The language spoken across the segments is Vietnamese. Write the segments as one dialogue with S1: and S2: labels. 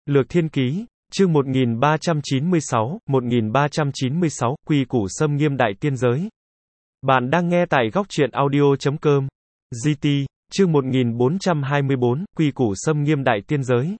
S1: Lược Thiên Ký, chương 1396, Quy củ xâm nghiêm đại tiên giới. Bạn đang nghe tại góc truyện audio.com. GT, chương 1424, Quy củ xâm nghiêm đại tiên giới.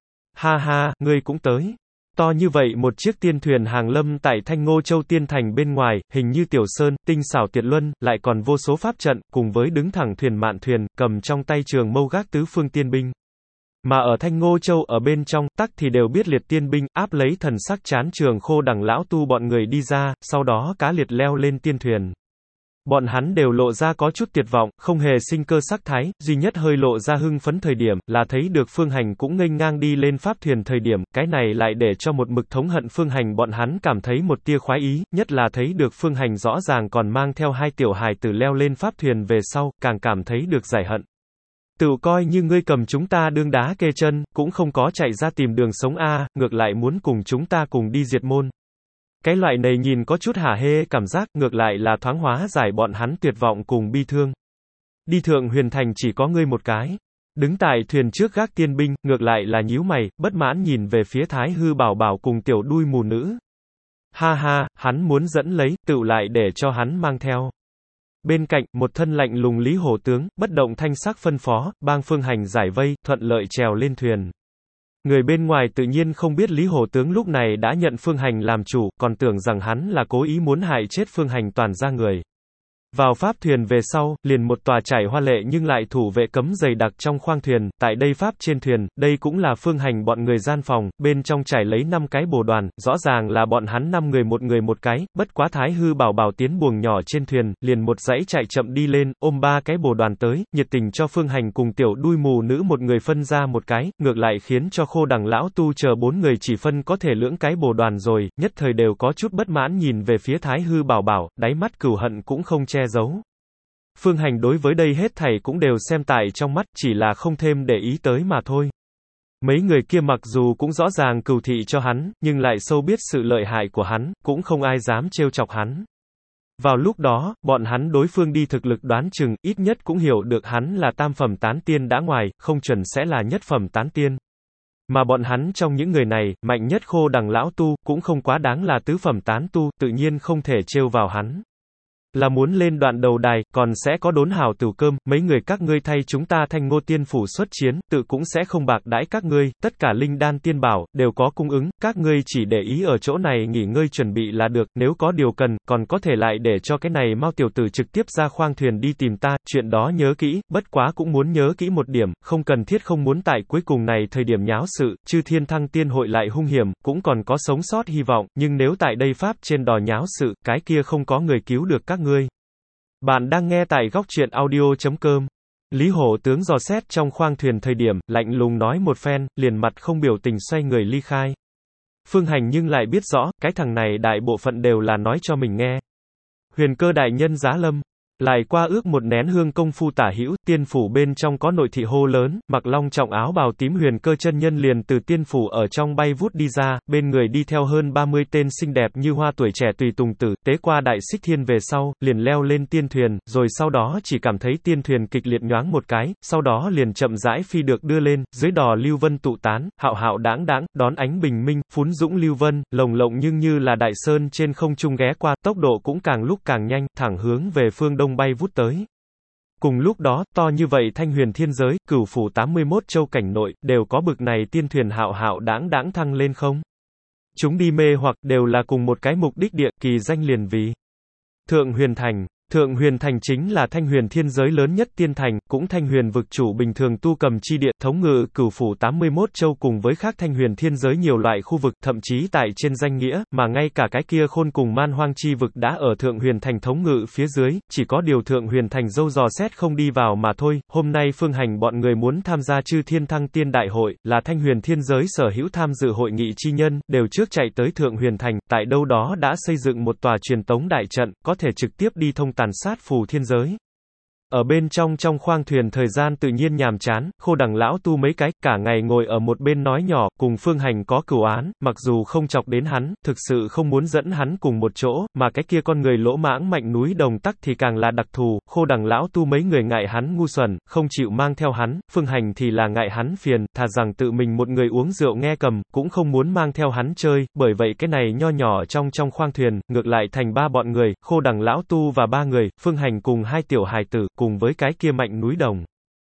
S1: Ha ha, ngươi cũng tới. To như vậy một chiếc tiên thuyền hàng lâm tại Thanh Ngô Châu Tiên Thành bên ngoài, hình như tiểu sơn, tinh xảo tuyệt luân, lại còn vô số pháp trận, cùng với đứng thẳng thuyền mạn thuyền, cầm trong tay trường mâu gác tứ phương tiên binh. Mà ở Thanh Ngô Châu ở bên trong, tắc thì đều biết liệt tiên binh, áp lấy thần sắc chán trường khô đằng lão tu bọn người đi ra, sau đó cá liệt leo lên tiên thuyền. Bọn hắn đều lộ ra có chút tuyệt vọng, không hề sinh cơ sắc thái, duy nhất hơi lộ ra hưng phấn thời điểm, là thấy được Phương Hành cũng nghênh ngang đi lên pháp thuyền thời điểm, cái này lại để cho một mực thống hận Phương Hành bọn hắn cảm thấy một tia khoái ý, nhất là thấy được Phương Hành rõ ràng còn mang theo hai tiểu hài tử leo lên pháp thuyền về sau, càng cảm thấy được giải hận. Tự coi như ngươi cầm chúng ta đương đá kê chân, cũng không có chạy ra tìm đường sống a, ngược lại muốn cùng chúng ta cùng đi diệt môn. Cái loại này nhìn có chút hả hê cảm giác, ngược lại là thoáng hóa giải bọn hắn tuyệt vọng cùng bi thương. Đi Thượng Huyền Thành chỉ có ngươi một cái. Đứng tại thuyền trước gác tiên binh, ngược lại là nhíu mày, bất mãn nhìn về phía Thái Hư Bảo Bảo cùng tiểu đuôi mù nữ. Ha ha, hắn muốn dẫn lấy, tự lại để cho hắn mang theo. Bên cạnh, một thân lạnh lùng Lý Hổ tướng, bất động thanh sắc phân phó, bang Phương Hành giải vây, thuận lợi trèo lên thuyền. Người bên ngoài tự nhiên không biết Lý Hổ tướng lúc này đã nhận Phương Hành làm chủ, còn tưởng rằng hắn là cố ý muốn hại chết Phương Hành toàn ra người. Vào pháp thuyền về sau, liền một tòa trải hoa lệ nhưng lại thủ vệ cấm dày đặc trong khoang thuyền, tại đây pháp trên thuyền, đây cũng là Phương Hành bọn người gian phòng, bên trong trải lấy 5 cái bồ đoàn, rõ ràng là bọn hắn 5 người một cái, bất quá Thái Hư Bảo Bảo tiến buồng nhỏ trên thuyền, liền một dãy chạy chậm đi lên, ôm 3 cái bồ đoàn tới, nhiệt tình cho Phương Hành cùng tiểu đuôi mù nữ một người phân ra một cái, ngược lại khiến cho khô đằng lão tu chờ 4 người chỉ phân có thể lưỡng cái bồ đoàn rồi, nhất thời đều có chút bất mãn nhìn về phía Thái Hư Bảo Bảo, đáy mắt cừu hận cũng không che giấu. Phương Hành đối với đây hết thảy cũng đều xem tại trong mắt, chỉ là không thêm để ý tới mà thôi. Mấy người kia mặc dù cũng rõ ràng cừu thị cho hắn, nhưng lại sâu biết sự lợi hại của hắn, cũng không ai dám trêu chọc hắn. Vào lúc đó, bọn hắn đối phương đi thực lực đoán chừng, ít nhất cũng hiểu được hắn là tam phẩm tán tiên đã ngoài, không chuẩn sẽ là nhất phẩm tán tiên. Mà bọn hắn trong những người này, mạnh nhất khô đằng lão tu, cũng không quá đáng là tứ phẩm tán tu, tự nhiên không thể trêu vào hắn. Là muốn lên đoạn đầu đài, còn sẽ có đốn hào tửu cơm, mấy người các ngươi thay chúng ta Thanh Ngô Tiên Phủ xuất chiến, tự cũng sẽ không bạc đãi các ngươi, tất cả linh đan tiên bảo, đều có cung ứng, các ngươi chỉ để ý ở chỗ này nghỉ ngơi chuẩn bị là được, nếu có điều cần, còn có thể lại để cho cái này Mao tiểu tử trực tiếp ra khoang thuyền đi tìm ta, chuyện đó nhớ kỹ, bất quá cũng muốn nhớ kỹ một điểm, không cần thiết không muốn tại cuối cùng này thời điểm nháo sự, Chư Thiên Thăng Tiên hội lại hung hiểm, cũng còn có sống sót hy vọng, nhưng nếu tại đây pháp trên đò nháo sự, cái kia không có người cứu được các ngươi. Bạn đang nghe tại góc truyện audio.com. Lý Hổ tướng dò xét trong khoang thuyền thời điểm, lạnh lùng nói một phen, liền mặt không biểu tình xoay người ly khai. Phương Hành nhưng lại biết rõ, cái thằng này đại bộ phận đều là nói cho mình nghe. Huyền Cơ đại nhân giá lâm. Lại qua ước một nén hương công phu tả hữu, tiên phủ bên trong có nội thị hô lớn, mặc long trọng áo bào tím Huyền Cơ chân nhân liền từ tiên phủ ở trong bay vút đi ra, bên người đi theo hơn 30 tên xinh đẹp như hoa tuổi trẻ tùy tùng tử, tế qua đại xích thiên về sau, liền leo lên tiên thuyền, rồi sau đó chỉ cảm thấy tiên thuyền kịch liệt nhoáng một cái, sau đó liền chậm rãi phi được đưa lên, dưới đò lưu vân tụ tán, hạo hạo đãng đãng, đón ánh bình minh, phún dũng lưu vân, lồng lộng nhưng như là đại sơn trên không trung ghé qua, tốc độ cũng càng lúc càng nhanh, thẳng hướng về phương đông bay vút tới. Cùng lúc đó, to như vậy Thanh Huyền thiên giới, cửu phủ 81 châu cảnh nội, đều có bực này tiên thuyền hạo hạo đãng đãng thăng lên không? Chúng đi mê hoặc, đều là cùng một cái mục đích địa, kỳ danh liền vì Thượng Huyền Thành. Thượng Huyền Thành chính là Thanh Huyền thiên giới lớn nhất tiên thành, cũng Thanh Huyền vực chủ bình thường tu cầm chi địa, thống ngự cửu phủ 81 châu cùng với khác Thanh Huyền thiên giới nhiều loại khu vực, thậm chí tại trên danh nghĩa, mà ngay cả cái kia khôn cùng man hoang chi vực đã ở Thượng Huyền Thành thống ngự phía dưới, chỉ có điều Thượng Huyền Thành dâu dò xét không đi vào mà thôi. Hôm nay Phương Hành bọn người muốn tham gia Chư Thiên Thăng Tiên Đại hội, là Thanh Huyền thiên giới sở hữu tham dự hội nghị chi nhân, đều trước chạy tới Thượng Huyền Thành, tại đâu đó đã xây dựng một tòa truyền tống đại trận, có thể trực tiếp đi thông tàn sát phù thiên giới. Ở bên trong khoang thuyền thời gian tự nhiên nhàm chán, Khô Đằng lão tu mấy cái, cả ngày ngồi ở một bên nói nhỏ, cùng Phương Hành có cửu án, mặc dù không chọc đến hắn, thực sự không muốn dẫn hắn cùng một chỗ, mà cái kia con người lỗ mãng Mạnh Núi Đồng tắc thì càng là đặc thù, Khô Đằng lão tu mấy người ngại hắn ngu xuẩn, không chịu mang theo hắn, Phương Hành thì là ngại hắn phiền, thà rằng tự mình một người uống rượu nghe cầm, cũng không muốn mang theo hắn chơi, bởi vậy cái này nho nhỏ trong khoang thuyền, ngược lại thành ba bọn người, Khô Đằng lão tu và ba người, Phương Hành cùng hai tiểu hài tử, cùng với cái kia Mạnh Núi Đồng.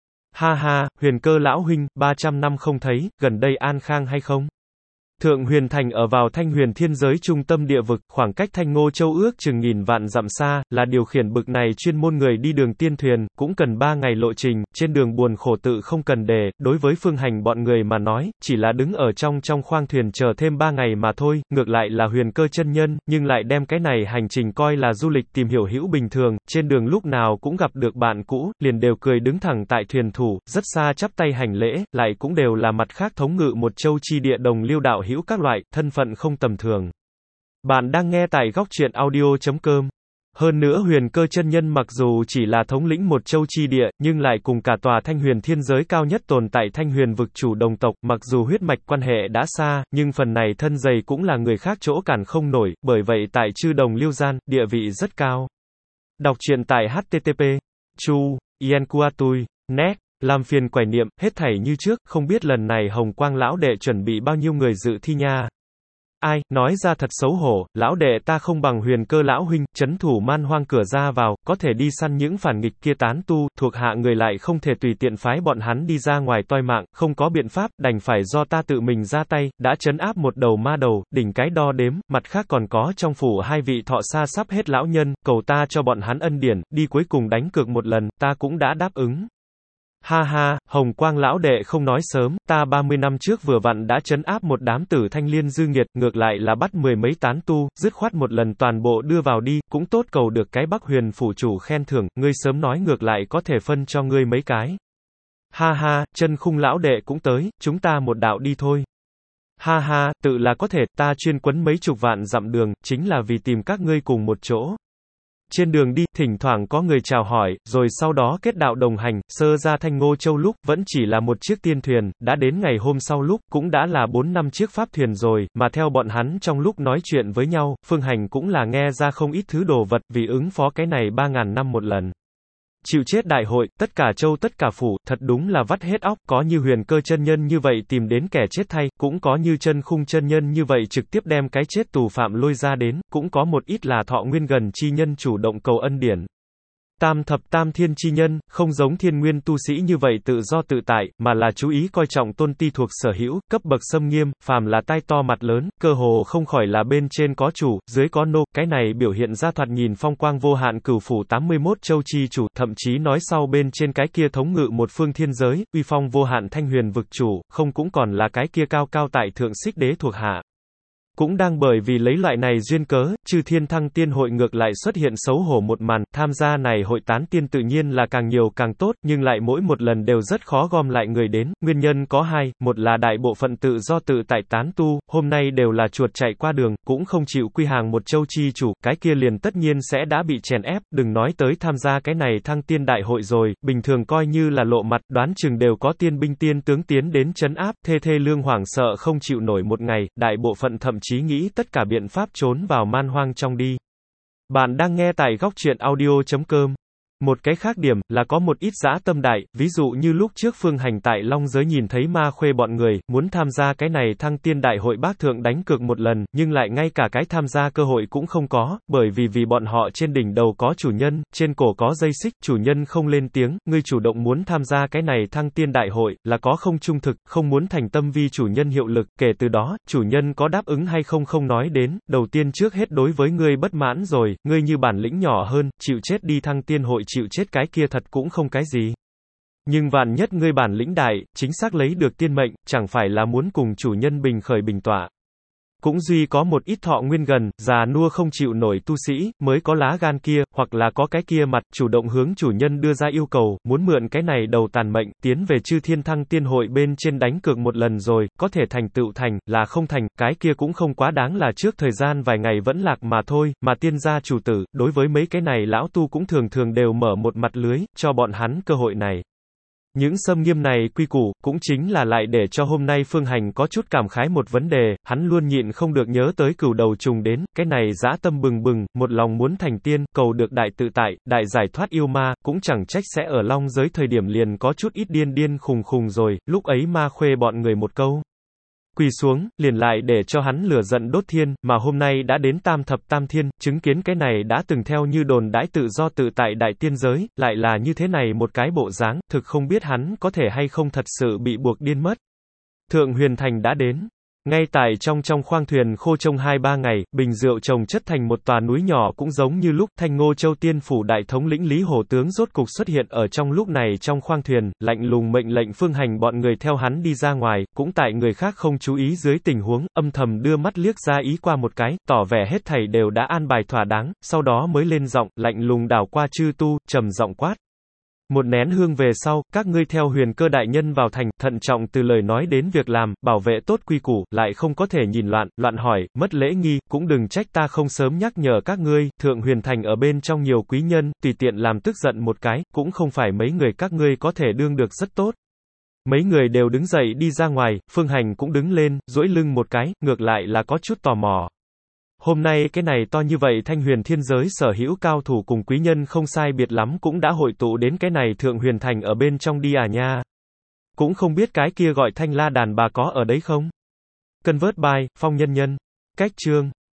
S1: Ha ha, Huyền Cơ lão huynh, 300 năm không thấy, gần đây an khang hay không? Thượng Huyền Thành ở vào Thanh Huyền Thiên giới trung tâm địa vực, khoảng cách Thanh Ngô Châu ước chừng nghìn vạn dặm xa, là điều khiển bực này chuyên môn người đi đường tiên thuyền, cũng cần 3 ngày lộ trình, trên đường buồn khổ tự không cần đề, đối với Phương Hành bọn người mà nói, chỉ là đứng ở trong khoang thuyền chờ thêm 3 ngày mà thôi, ngược lại là Huyền Cơ chân nhân, nhưng lại đem cái này hành trình coi là du lịch tìm hiểu hữu bình thường, trên đường lúc nào cũng gặp được bạn cũ, liền đều cười đứng thẳng tại thuyền thủ, rất xa chắp tay hành lễ, lại cũng đều là mặt khác thống ngự một châu chi địa đồng liêu đạo hữu các loại, thân phận không tầm thường. Bạn đang nghe tại góc truyện audio.com. Hơn nữa Huyền Cơ chân nhân mặc dù chỉ là thống lĩnh một châu chi địa, nhưng lại cùng cả tòa Thanh Huyền Thiên giới cao nhất tồn tại Thanh Huyền vực chủ đồng tộc, mặc dù huyết mạch quan hệ đã xa, nhưng phần này thân dày cũng là người khác chỗ cản không nổi, bởi vậy tại chư đồng liêu gian, địa vị rất cao. Đọc truyện tại http chu yenkuatui net. Làm phiền quải niệm, hết thảy như trước, không biết lần này Hồng Quang lão đệ chuẩn bị bao nhiêu người dự thi nha. Ai, nói ra thật xấu hổ, lão đệ ta không bằng Huyền Cơ lão huynh, trấn thủ man hoang cửa ra vào, có thể đi săn những phản nghịch kia tán tu, thuộc hạ người lại không thể tùy tiện phái bọn hắn đi ra ngoài toi mạng, không có biện pháp, đành phải do ta tự mình ra tay, đã trấn áp một đầu ma đầu, đỉnh cái đo đếm, mặt khác còn có trong phủ hai vị thọ xa sắp hết lão nhân, cầu ta cho bọn hắn ân điển, đi cuối cùng đánh cược một lần, ta cũng đã đáp ứng. Ha ha, Hồng Quang lão đệ không nói sớm, ta 30 năm trước vừa vặn đã trấn áp một đám tử thanh liên dư nghiệt, ngược lại là bắt 10 mấy tán tu, dứt khoát một lần toàn bộ đưa vào đi, cũng tốt cầu được cái Bắc Huyền phủ chủ khen thưởng, ngươi sớm nói ngược lại có thể phân cho ngươi mấy cái. Ha ha, Chân Khung lão đệ cũng tới, chúng ta một đạo đi thôi. Ha ha, tự là có thể, ta chuyên quấn mấy chục vạn dặm đường, chính là vì tìm các ngươi cùng một chỗ. Trên đường đi, thỉnh thoảng có người chào hỏi, rồi sau đó kết đạo đồng hành, sơ ra Thanh Ngô Châu lúc, vẫn chỉ là một chiếc tiên thuyền, đã đến ngày hôm sau lúc, cũng đã là 4 năm chiếc pháp thuyền rồi, mà theo bọn hắn trong lúc nói chuyện với nhau, Phương Hành cũng là nghe ra không ít thứ đồ vật, vì ứng phó cái này 3.000 năm một lần. Chịu chết đại hội, tất cả châu tất cả phủ, thật đúng là vắt hết óc, có như Huyền Cơ chân nhân như vậy tìm đến kẻ chết thay, cũng có như Chân Khung chân nhân như vậy trực tiếp đem cái chết tù phạm lôi ra đến, cũng có một ít là thọ nguyên gần chi nhân chủ động cầu ân điển. Tam thập tam thiên chi nhân, không giống thiên nguyên tu sĩ như vậy tự do tự tại, mà là chú ý coi trọng tôn ti thuộc sở hữu, cấp bậc xâm nghiêm, phàm là tai to mặt lớn, cơ hồ không khỏi là bên trên có chủ, dưới có nô, cái này biểu hiện ra thoạt nhìn phong quang vô hạn cửu phủ 81 châu chi chủ, thậm chí nói sau bên trên cái kia thống ngự một phương thiên giới, uy phong vô hạn Thanh Huyền vực chủ, không cũng còn là cái kia cao cao tại thượng xích đế thuộc hạ. Cũng đang bởi vì lấy loại này duyên cớ, Chư Thiên Thăng Tiên hội ngược lại xuất hiện xấu hổ một màn, tham gia này hội tán tiên tự nhiên là càng nhiều càng tốt, nhưng lại mỗi một lần đều rất khó gom lại người đến, nguyên nhân có hai, một là đại bộ phận tự do tự tại tán tu, hôm nay đều là chuột chạy qua đường, cũng không chịu quy hàng một châu chi chủ, cái kia liền tất nhiên sẽ đã bị chèn ép, đừng nói tới tham gia cái này thăng tiên đại hội rồi, bình thường coi như là lộ mặt, đoán chừng đều có tiên binh tiên tướng tiến đến trấn áp, thê thê lương hoảng sợ không chịu nổi một ngày, đại bộ phận thậm chí nghĩ tất cả biện pháp trốn vào man hoang trong đi. Bạn đang nghe tại góc truyện audio.com. Một cái khác điểm, là có một ít dã tâm đại, ví dụ như lúc trước Phương Hành tại Long giới nhìn thấy ma khuê bọn người, muốn tham gia cái này thăng tiên đại hội bác thượng đánh cược một lần, nhưng lại ngay cả cái tham gia cơ hội cũng không có, bởi vì bọn họ trên đỉnh đầu có chủ nhân, trên cổ có dây xích, chủ nhân không lên tiếng, ngươi chủ động muốn tham gia cái này thăng tiên đại hội, là có không trung thực, không muốn thành tâm vi chủ nhân hiệu lực, kể từ đó, chủ nhân có đáp ứng hay không không nói đến, đầu tiên trước hết đối với ngươi bất mãn rồi, ngươi như bản lĩnh nhỏ hơn, chịu chết đi thăng tiên hội chịu chết cái kia thật cũng không cái gì. Nhưng vạn nhất ngươi bản lĩnh đại, chính xác lấy được tiên mệnh, chẳng phải là muốn cùng chủ nhân bình khởi bình tọa. Cũng duy có một ít thọ nguyên gần, già nua không chịu nổi tu sĩ, mới có lá gan kia, hoặc là có cái kia mặt, chủ động hướng chủ nhân đưa ra yêu cầu, muốn mượn cái này đầu tàn mệnh, tiến về chư thiên thăng tiên hội bên trên đánh cược một lần rồi, có thể thành tựu thành, là không thành, cái kia cũng không quá đáng là trước thời gian vài ngày vẫn lạc mà thôi, mà tiên gia chủ tử, đối với mấy cái này lão tu cũng thường thường đều mở một mặt lưới, cho bọn hắn cơ hội này. Những xâm nghiêm này quy củ, cũng chính là lại để cho hôm nay Phương Hành có chút cảm khái một vấn đề, hắn luôn nhịn không được nhớ tới cửu đầu trùng đến, cái này dã tâm bừng bừng, một lòng muốn thành tiên, cầu được đại tự tại, đại giải thoát yêu ma, cũng chẳng trách sẽ ở long giới thời điểm liền có chút ít điên điên khùng khùng rồi, lúc ấy ma khuê bọn người một câu. Quỳ xuống, liền lại để cho hắn lửa giận đốt thiên, mà hôm nay đã đến tam thập tam thiên, chứng kiến cái này đã từng theo như đồn đãi tự do tự tại đại tiên giới, lại là như thế này một cái bộ dáng, thực không biết hắn có thể hay không thật sự bị buộc điên mất. Thượng Huyền Thành đã đến. Ngay tại trong khoang thuyền khô trông 2-3 ngày, bình rượu chồng chất thành một tòa núi nhỏ cũng giống như lúc Thanh Ngô Châu Tiên phủ đại thống lĩnh Lý Hổ tướng rốt cục xuất hiện ở trong lúc này trong khoang thuyền, lạnh lùng mệnh lệnh Phương Hành bọn người theo hắn đi ra ngoài, cũng tại người khác không chú ý dưới tình huống, âm thầm đưa mắt liếc ra ý qua một cái, tỏ vẻ hết thảy đều đã an bài thỏa đáng, sau đó mới lên giọng, lạnh lùng đảo qua chư tu, trầm giọng quát. Một nén hương về sau, các ngươi theo Huyền Cơ đại nhân vào thành, thận trọng từ lời nói đến việc làm, bảo vệ tốt quy củ, lại không có thể nhìn loạn hỏi, mất lễ nghi, cũng đừng trách ta không sớm nhắc nhở các ngươi, Thượng Huyền Thành ở bên trong nhiều quý nhân, tùy tiện làm tức giận một cái, cũng không phải mấy người các ngươi có thể đương được rất tốt. Mấy người đều đứng dậy đi ra ngoài, Phương Hành cũng đứng lên, duỗi lưng một cái, ngược lại là có chút tò mò. Hôm nay cái này to như vậy Thanh Huyền thiên giới sở hữu cao thủ cùng quý nhân không sai biệt lắm cũng đã hội tụ đến cái này Thượng Huyền Thành ở bên trong đi à nha. Cũng không biết cái kia gọi Thanh La đàn bà có ở đấy không? Convert by, Phong Nhân Nhân. Cách chương.